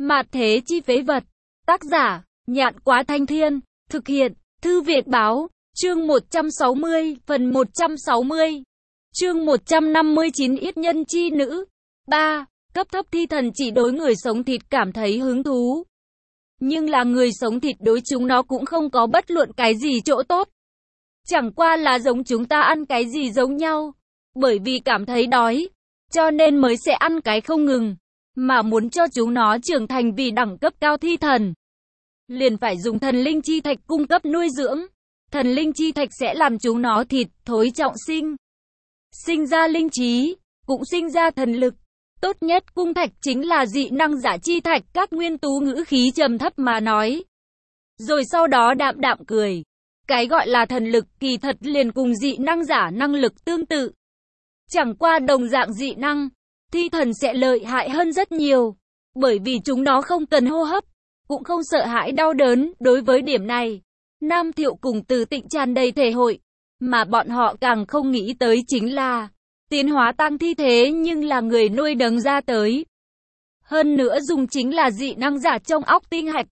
Mạt thế chi phế vật. Tác giả, Nhạn Quá Thanh Thiên. Thực hiện, Thư Việt Báo. Chương 160, phần 160. Chương 159 Yết nhân chi nữ. 3. Cấp thấp thi thần chỉ đối người sống thịt cảm thấy hứng thú. Nhưng là người sống thịt đối chúng nó cũng không có bất luận cái gì chỗ tốt. Chẳng qua là giống chúng ta ăn cái gì giống nhau. Bởi vì cảm thấy đói, cho nên mới sẽ ăn cái không ngừng. Mà muốn cho chúng nó trưởng thành vì đẳng cấp cao thi thần, liền phải dùng thần linh chi thạch cung cấp nuôi dưỡng. Thần linh chi thạch sẽ làm chúng nó thịt thối trọng sinh. Sinh ra linh trí, cũng sinh ra thần lực. Tốt nhất cung thạch chính là dị năng giả chi thạch, các nguyên tú ngữ khí trầm thấp mà nói. Rồi sau đó đạm đạm cười. Cái gọi là thần lực kỳ thật liền cùng dị năng giả năng lực tương tự. Chẳng qua đồng dạng dị năng, thi thần sẽ lợi hại hơn rất nhiều. Bởi vì chúng nó không cần hô hấp, cũng không sợ hãi đau đớn. Đối với điểm này, Nam Thiệu cùng Từ Tịnh tràn đầy thể hội. Mà bọn họ càng không nghĩ tới chính là tiến hóa tăng thi thế nhưng là người nuôi nấng ra tới. Hơn nữa dùng chính là dị năng giả trong óc tinh hạch.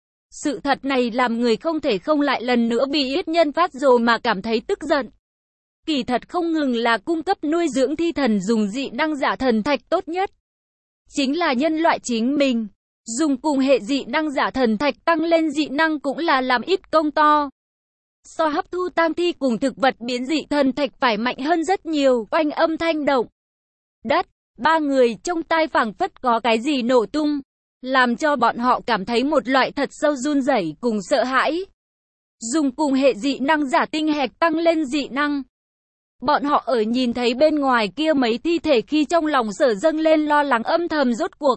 Sự thật này làm người không thể không lại lần nữa bị Yết nhân phát rồ mà cảm thấy tức giận. Kỳ thật không ngừng là cung cấp nuôi dưỡng thi thần dùng dị năng giả thần thạch tốt nhất. Chính là nhân loại chính mình. Dùng cùng hệ dị năng giả thần thạch tăng lên dị năng cũng là làm ít công to. So hấp thu tang thi cùng thực vật biến dị thần thạch phải mạnh hơn rất nhiều. Oanh âm thanh động đất, ba người trong tai phảng phất có cái gì nổ tung, làm cho bọn họ cảm thấy một loại thật sâu run rẩy cùng sợ hãi. Dùng cùng hệ dị năng giả tinh hạch tăng lên dị năng. Bọn họ ở nhìn thấy bên ngoài kia mấy thi thể khi trong lòng sở dâng lên lo lắng âm thầm rốt cuộc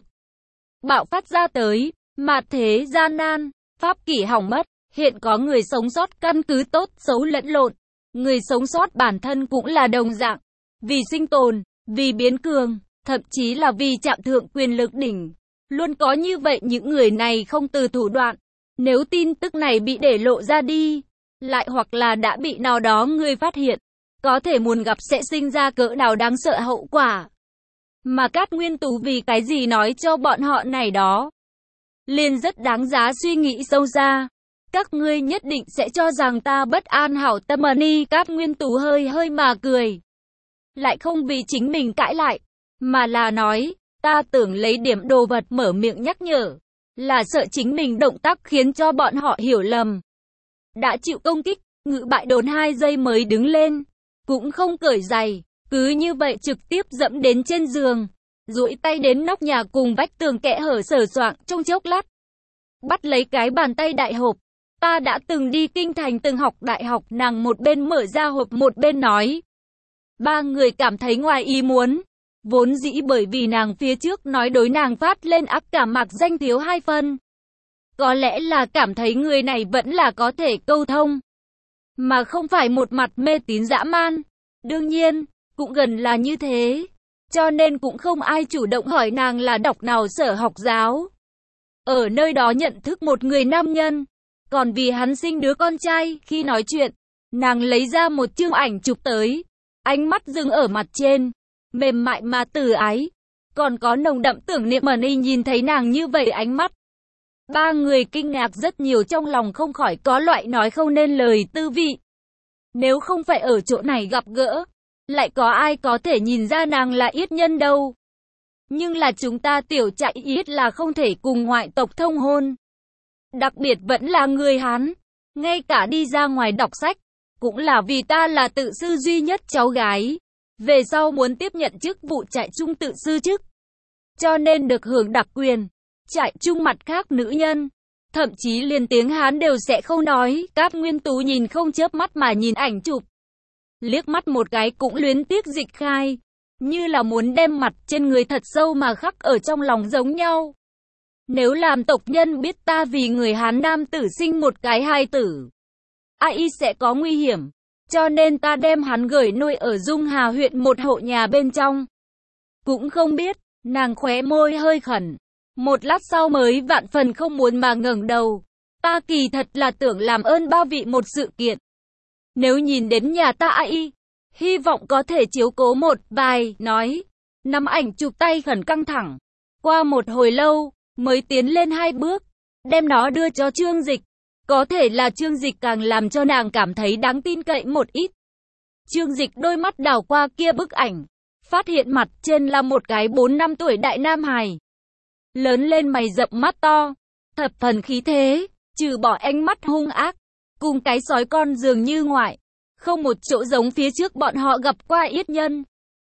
bạo phát ra tới. Mạt thế gian nan, pháp kỷ hỏng mất. Hiện có người sống sót căn cứ tốt xấu lẫn lộn. Người sống sót bản thân cũng là đồng dạng. Vì sinh tồn, vì biến cường, thậm chí là vì chạm thượng quyền lực đỉnh. Luôn có như vậy những người này không từ thủ đoạn. Nếu tin tức này bị để lộ ra đi, lại hoặc là đã bị nào đó người phát hiện, có thể muốn gặp sẽ sinh ra cỡ nào đáng sợ hậu quả. Mà Cát Nguyên Tú vì cái gì nói cho bọn họ này đó, liền rất đáng giá suy nghĩ sâu xa. Các ngươi nhất định sẽ cho rằng ta bất an hảo tâm ni. Cát Nguyên Tú hơi hơi mà cười. Lại không vì chính mình cãi lại, mà là nói, ta tưởng lấy điểm đồ vật mở miệng nhắc nhở. Là sợ chính mình động tác khiến cho bọn họ hiểu lầm. Đã chịu công kích, Ngự Bại đốn 2 giây mới đứng lên. Cũng không cởi giày, cứ như vậy trực tiếp dẫm đến trên giường. Duỗi tay đến nóc nhà cùng vách tường kẽ hở sờ soạng trong chốc lát. Bắt lấy cái bàn tay đại hộp. Ta đã từng đi kinh thành từng học đại học. Nàng một bên mở ra hộp một bên nói. Ba người cảm thấy ngoài ý muốn. Vốn dĩ bởi vì nàng phía trước nói đối nàng phát lên ác cảm mạc danh thiếu 2 phân. Có lẽ là cảm thấy người này vẫn là có thể câu thông, mà không phải một mặt mê tín dã man. Đương nhiên, cũng gần là như thế. Cho nên cũng không ai chủ động hỏi nàng là đọc nào sở học giáo. Ở nơi đó nhận thức một người nam nhân. Còn vì hắn sinh đứa con trai, khi nói chuyện, nàng lấy ra một chương ảnh chụp tới. Ánh mắt dừng ở mặt trên, mềm mại mà từ ái. Còn có nồng đậm tưởng niệm mà ni nhìn thấy nàng như vậy ánh mắt. Ba người kinh ngạc rất nhiều, trong lòng không khỏi có loại nói không nên lời tư vị. Nếu không phải ở chỗ này gặp gỡ, lại có ai có thể nhìn ra nàng là Yết nhân đâu. Nhưng là chúng ta tiểu trại Yết là không thể cùng ngoại tộc thông hôn. Đặc biệt vẫn là người Hán. Ngay cả đi ra ngoài đọc sách, cũng là vì ta là tự sư duy nhất cháu gái. Về sau muốn tiếp nhận chức vụ trại trung tự sư chức, cho nên được hưởng đặc quyền. Trại chung mặt khác nữ nhân, thậm chí liền tiếng Hán đều sẽ không nói. Cát Nguyên Tú nhìn không chớp mắt mà nhìn ảnh chụp. Liếc mắt một cái cũng luyến tiếc dịch khai. Như là muốn đem mặt trên người thật sâu mà khắc ở trong lòng giống nhau. Nếu làm tộc nhân biết ta vì người Hán nam tử sinh một cái hài tử, ai sẽ có nguy hiểm. Cho nên ta đem hắn gửi nuôi ở Dung Hà huyện một hộ nhà bên trong. Cũng không biết, nàng khóe môi hơi khẩn. Một lát sau mới vạn phần không muốn mà ngẩng đầu. Ta kỳ thật là tưởng làm ơn ba vị một sự kiện. Nếu nhìn đến nhà ta hy vọng có thể chiếu cố một vài, nói. Nắm ảnh chụp tay khẩn căng thẳng. Qua một hồi lâu, mới tiến lên 2 bước, đem nó đưa cho Trương Dịch. Có thể là Trương Dịch càng làm cho nàng cảm thấy đáng tin cậy một ít. Trương Dịch đôi mắt đảo qua kia bức ảnh, phát hiện mặt trên là một cái 4-5 tuổi đại nam hài. Lớn lên mày rậm mắt to, thập phần khí thế, trừ bỏ ánh mắt hung ác, cùng cái sói con dường như ngoại, không một chỗ giống phía trước bọn họ gặp qua Yết Nhân.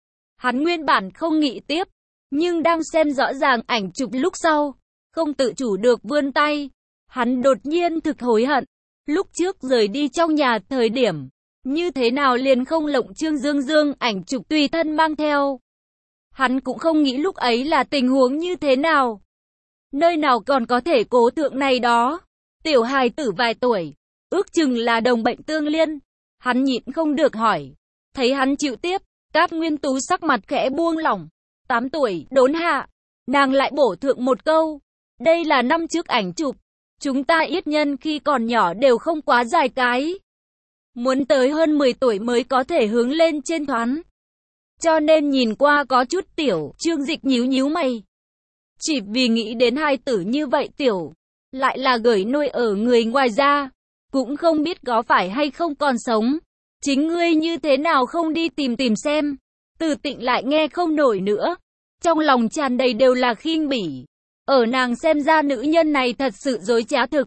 Hắn nguyên bản không nghĩ tiếp, nhưng đang xem rõ ràng ảnh chụp lúc sau, không tự chủ được vươn tay. Hắn đột nhiên thực hối hận, lúc trước rời đi trong nhà thời điểm, như thế nào liền không lộng Trương Dương Dương ảnh chụp tùy thân mang theo. Hắn cũng không nghĩ lúc ấy là tình huống như thế nào. Nơi nào còn có thể cố tượng này đó. Tiểu hài tử vài tuổi, ước chừng là đồng bệnh tương liên. Hắn nhịn không được hỏi. Thấy hắn chịu tiếp, Cát Nguyên Tú sắc mặt khẽ buông lỏng. 8 tuổi, đốn hạ. Nàng lại bổ thượng một câu. Đây là năm trước ảnh chụp. Chúng ta Yết Nhân khi còn nhỏ đều không quá dài cái. Muốn tới hơn 10 tuổi mới có thể hướng lên trên thoán. Cho nên nhìn qua có chút tiểu. Trương Dịch nhíu nhíu mày. Chỉ vì nghĩ đến hai tử như vậy tiểu, lại là gửi nuôi ở người ngoài ra, cũng không biết có phải hay không còn sống. Chính ngươi như thế nào không đi tìm xem. Từ Tịnh lại nghe không nổi nữa, trong lòng tràn đầy đều là khinh bỉ. Ở nàng xem ra nữ nhân này thật sự dối trá thực,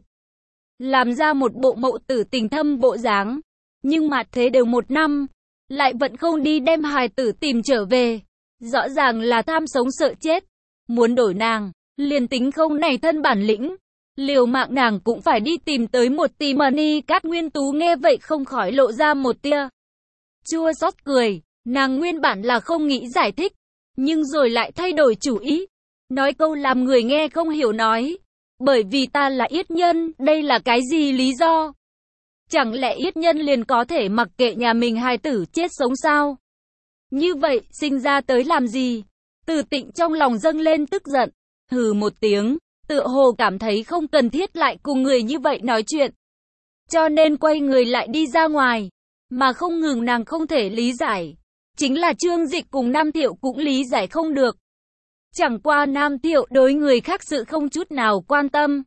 làm ra một bộ mậu tử tình thâm bộ dáng, nhưng mà thế đều 1 năm, lại vẫn không đi đem hài tử tìm trở về. Rõ ràng là tham sống sợ chết. Muốn đổi nàng, liền tính không này thân bản lĩnh, liều mạng nàng cũng phải đi tìm tới một tỷ money. Cát Nguyên Tú nghe vậy không khỏi lộ ra một tia chua xót cười. Nàng nguyên bản là không nghĩ giải thích, nhưng rồi lại thay đổi chủ ý, nói câu làm người nghe không hiểu nói. Bởi vì ta là Yết Nhân, đây là cái gì lý do? Chẳng lẽ Yết Nhân liền có thể mặc kệ nhà mình hài tử chết sống sao? Như vậy, sinh ra tới làm gì? Từ Tịnh trong lòng dâng lên tức giận, hừ một tiếng, tựa hồ cảm thấy không cần thiết lại cùng người như vậy nói chuyện. Cho nên quay người lại đi ra ngoài, mà không ngừng nàng không thể lý giải. Chính là Trương Dịch cùng Nam Thiệu cũng lý giải không được. Chẳng qua Nam Thiệu đối người khác sự không chút nào quan tâm.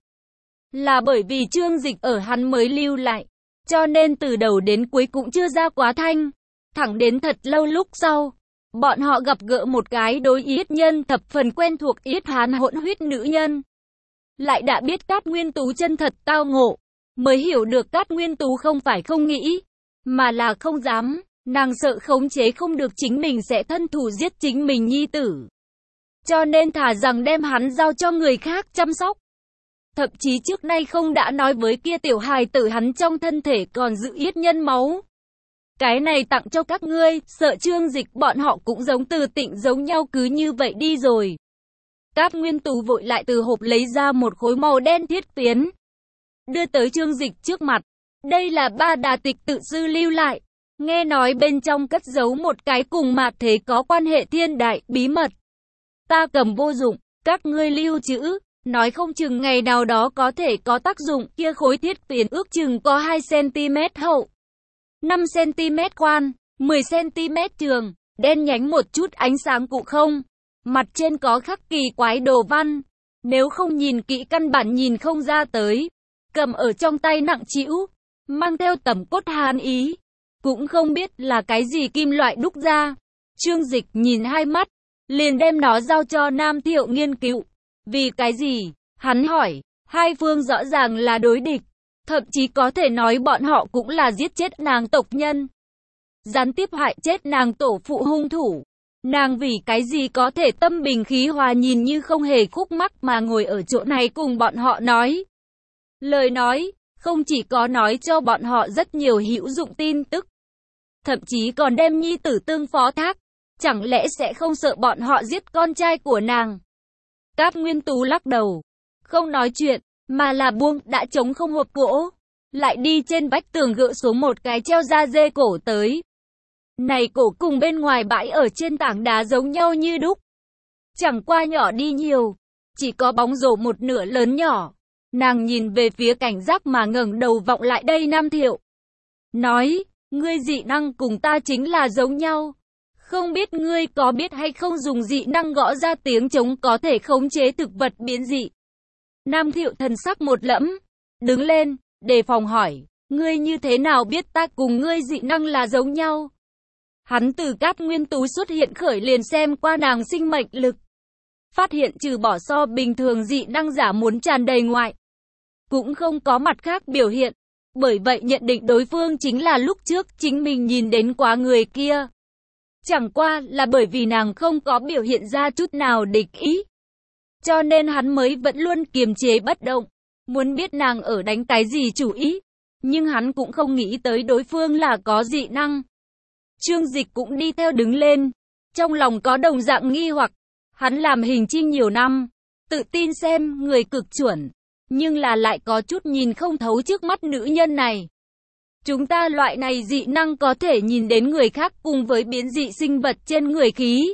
Là bởi vì Trương Dịch ở hắn mới lưu lại, cho nên từ đầu đến cuối cũng chưa ra quá thanh. Thẳng đến thật lâu lúc sau, bọn họ gặp gỡ một cái đối Yết Nhân thập phần quen thuộc Yết Hán hỗn huyết nữ nhân. Lại đã biết Cát Nguyên Tú chân thật tao ngộ, mới hiểu được Cát Nguyên Tú không phải không nghĩ, mà là không dám. Nàng sợ khống chế không được chính mình sẽ thân thủ giết chính mình nhi tử. Cho nên thà rằng đem hắn giao cho người khác chăm sóc. Thậm chí trước nay không đã nói với kia tiểu hài tử hắn trong thân thể còn giữ Yết Nhân máu. Cái này tặng cho các ngươi, sợ Trương Dịch bọn họ cũng giống Từ Tịnh giống nhau cứ như vậy đi rồi. Cát Nguyên Tú vội lại từ hộp lấy ra một khối màu đen thiết phiến, đưa tới Trương Dịch trước mặt. Đây là Ba Đà Tịch tự sư lưu lại. Nghe nói bên trong cất giấu một cái cùng mạt thế có quan hệ thiên đại bí mật. Ta cầm vô dụng, các ngươi lưu trữ, nói không chừng ngày nào đó có thể có tác dụng. Kia khối thiết phiến ước chừng có 2 cm hậu, 5 cm khoan, 10 cm trường, đen nhánh một chút ánh sáng cũng không. Mặt trên có khắc kỳ quái đồ văn, nếu không nhìn kỹ căn bản nhìn không ra tới. Cầm ở trong tay nặng trĩu, mang theo tẩm cốt hàn ý, cũng không biết là cái gì kim loại đúc ra. Trương Dịch nhìn hai mắt, liền đem nó giao cho Nam Thiệu nghiên cứu. Vì cái gì? Hắn hỏi. Hai phương rõ ràng là đối địch, thậm chí có thể nói bọn họ cũng là giết chết nàng tộc nhân, gián tiếp hại chết nàng tổ phụ hung thủ. Nàng vì cái gì có thể tâm bình khí hòa nhìn như không hề khúc mắc mà ngồi ở chỗ này cùng bọn họ nói. Lời nói, không chỉ có nói cho bọn họ rất nhiều hữu dụng tin tức, thậm chí còn đem nhi tử tương phó thác. Chẳng lẽ sẽ không sợ bọn họ giết con trai của nàng? Cát Nguyên Tú lắc đầu, không nói chuyện, mà là buông đã trống không hộp gỗ, lại đi trên vách tường gỡ xuống một cái treo da dê cổ tới. Này cổ cùng bên ngoài bãi ở trên tảng đá giống nhau như đúc, chẳng qua nhỏ đi nhiều, chỉ có bóng rổ một nửa lớn nhỏ. Nàng nhìn về phía cảnh giác mà ngẩng đầu vọng lại đây Nam Thiệu, nói, ngươi dị năng cùng ta chính là giống nhau. Không biết ngươi có biết hay không dùng dị năng gõ ra tiếng trống có thể khống chế thực vật biến dị. Nam Thiệu thần sắc một lẫm, đứng lên, đề phòng hỏi, ngươi như thế nào biết ta cùng ngươi dị năng là giống nhau? Hắn từ cát nguyên tú xuất hiện khởi liền xem qua nàng sinh mệnh lực. Phát hiện trừ bỏ so bình thường dị năng giả muốn tràn đầy ngoại, cũng không có mặt khác biểu hiện. Bởi vậy nhận định đối phương chính là lúc trước chính mình nhìn đến quá người kia. Chẳng qua là bởi vì nàng không có biểu hiện ra chút nào địch ý, cho nên hắn mới vẫn luôn kiềm chế bất động, muốn biết nàng ở đánh cái gì chủ ý. Nhưng hắn cũng không nghĩ tới đối phương là có dị năng. Trương Dịch cũng đi theo đứng lên, trong lòng có đồng dạng nghi hoặc. Hắn làm hình trinh nhiều năm, tự tin xem người cực chuẩn, nhưng là lại có chút nhìn không thấu trước mắt nữ nhân này. Chúng ta loại này dị năng có thể nhìn đến người khác cùng với biến dị sinh vật trên người khí.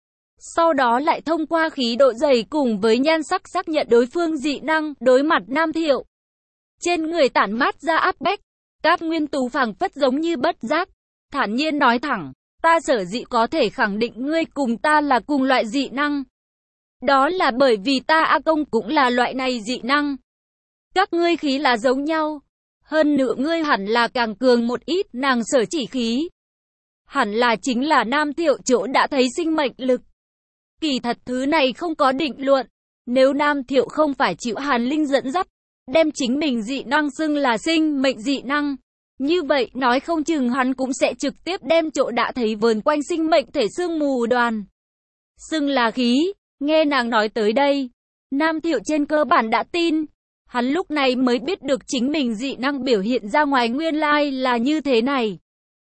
Sau đó lại thông qua khí độ dày cùng với nhan sắc xác nhận đối phương dị năng. Đối mặt Nam Thiệu, trên người tản mát ra áp bách, Cát Nguyên Tú phảng phất giống như bất giác, thản nhiên nói thẳng, ta sở dĩ có thể khẳng định ngươi cùng ta là cùng loại dị năng. Đó là bởi vì ta A Công cũng là loại này dị năng. Các ngươi khí là giống nhau. Hơn nữa ngươi hẳn là càng cường một ít. Nàng sở chỉ khí hẳn là chính là Nam Thiệu chỗ đã thấy sinh mệnh lực. Kỳ thật thứ này không có định luận. Nếu Nam Thiệu không phải chịu Hàn Linh dẫn dắt, đem chính mình dị năng xưng là sinh mệnh dị năng, như vậy nói không chừng hắn cũng sẽ trực tiếp đem chỗ đã thấy vờn quanh sinh mệnh thể sương mù đoàn xưng là khí. Nghe nàng nói tới đây, Nam Thiệu trên cơ bản đã tin. Hắn lúc này mới biết được chính mình dị năng biểu hiện ra ngoài nguyên lai là như thế này.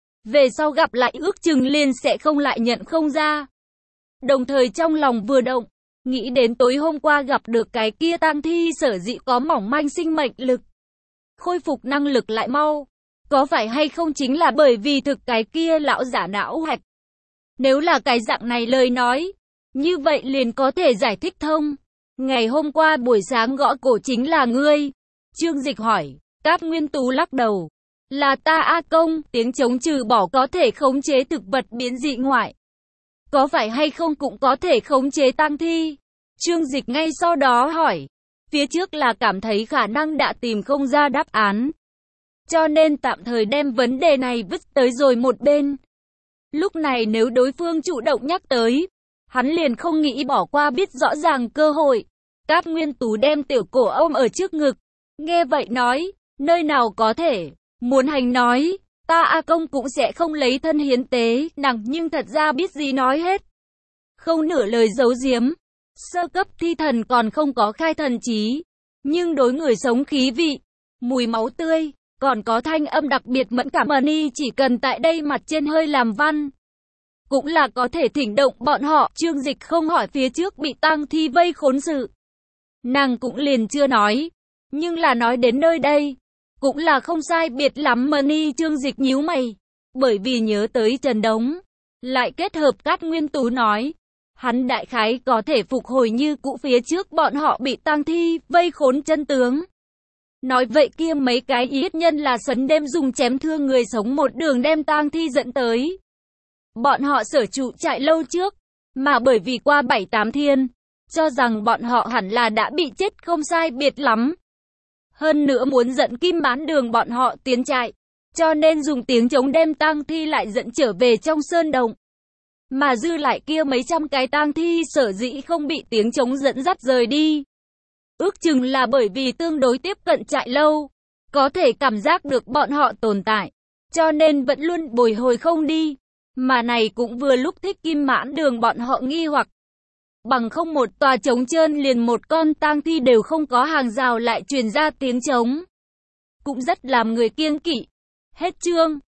Về sau gặp lại ước chừng liền sẽ không lại nhận không ra. Đồng thời trong lòng vừa động, nghĩ đến tối hôm qua gặp được cái kia tang thi sở dĩ có mỏng manh sinh mệnh lực, khôi phục năng lực lại mau. Có phải hay không chính là bởi vì thực cái kia lão giả não hạch? Nếu là cái dạng này lời nói, như vậy liền có thể giải thích thông. Ngày hôm qua buổi sáng gõ cổ chính là ngươi. Trương Dịch hỏi. Cát Nguyên Tú lắc đầu. Là ta A Công. Tiếng trống trừ bỏ có thể khống chế thực vật biến dị ngoại, có phải hay không cũng có thể khống chế tang thi? Trương Dịch ngay sau đó hỏi. Phía trước là cảm thấy khả năng đã tìm không ra đáp án, cho nên tạm thời đem vấn đề này vứt tới rồi một bên. Lúc này nếu đối phương chủ động nhắc tới, hắn liền không nghĩ bỏ qua biết rõ ràng cơ hội. Cát Nguyên Tú đem tiểu cổ ôm ở trước ngực. Nghe vậy nói, nơi nào có thể, muốn hành nói, ta A Công cũng sẽ không lấy thân hiến tế, nàng nhưng thật ra biết gì nói hết. Không nửa lời giấu giếm. Sơ cấp thi thần còn không có khai thần trí, nhưng đối người sống khí vị, mùi máu tươi, còn có thanh âm đặc biệt mẫn cảm Money chỉ cần tại đây mặt trên hơi làm văn, cũng là có thể thỉnh động bọn họ. Trương Dịch không hỏi phía trước bị tang thi vây khốn sự, nàng cũng liền chưa nói, nhưng là nói đến nơi đây, cũng là không sai biệt lắm. Money Trương Dịch nhíu mày, bởi vì nhớ tới Trần Đống, lại kết hợp Cát Nguyên Tú nói, hắn đại khái có thể phục hồi như cũ phía trước bọn họ bị tang thi vây khốn chân tướng. Nói vậy kia mấy cái yết nhân là sấn đêm dùng chém thương người sống một đường đem tang thi dẫn tới bọn họ sở trụ trại lâu trước, mà bởi vì qua 7-8 thiên, cho rằng bọn họ hẳn là đã bị chết không sai biệt lắm. Hơn nữa muốn dẫn Kim Mãn Đường bọn họ tiến trại, cho nên dùng tiếng trống đem tang thi lại dẫn trở về trong sơn động. Mà dư lại kia mấy trăm cái tang thi sở dĩ không bị tiếng trống dẫn dắt rời đi, ước chừng là bởi vì tương đối tiếp cận trại lâu, có thể cảm giác được bọn họ tồn tại, cho nên vẫn luôn bồi hồi không đi. Mà này cũng vừa lúc thích Kim Mãn Đường bọn họ nghi hoặc. Bằng không một tòa trống trơn liền một con tang thi đều không có hàng rào lại truyền ra tiếng trống, cũng rất làm người kiêng kỵ. Hết chương.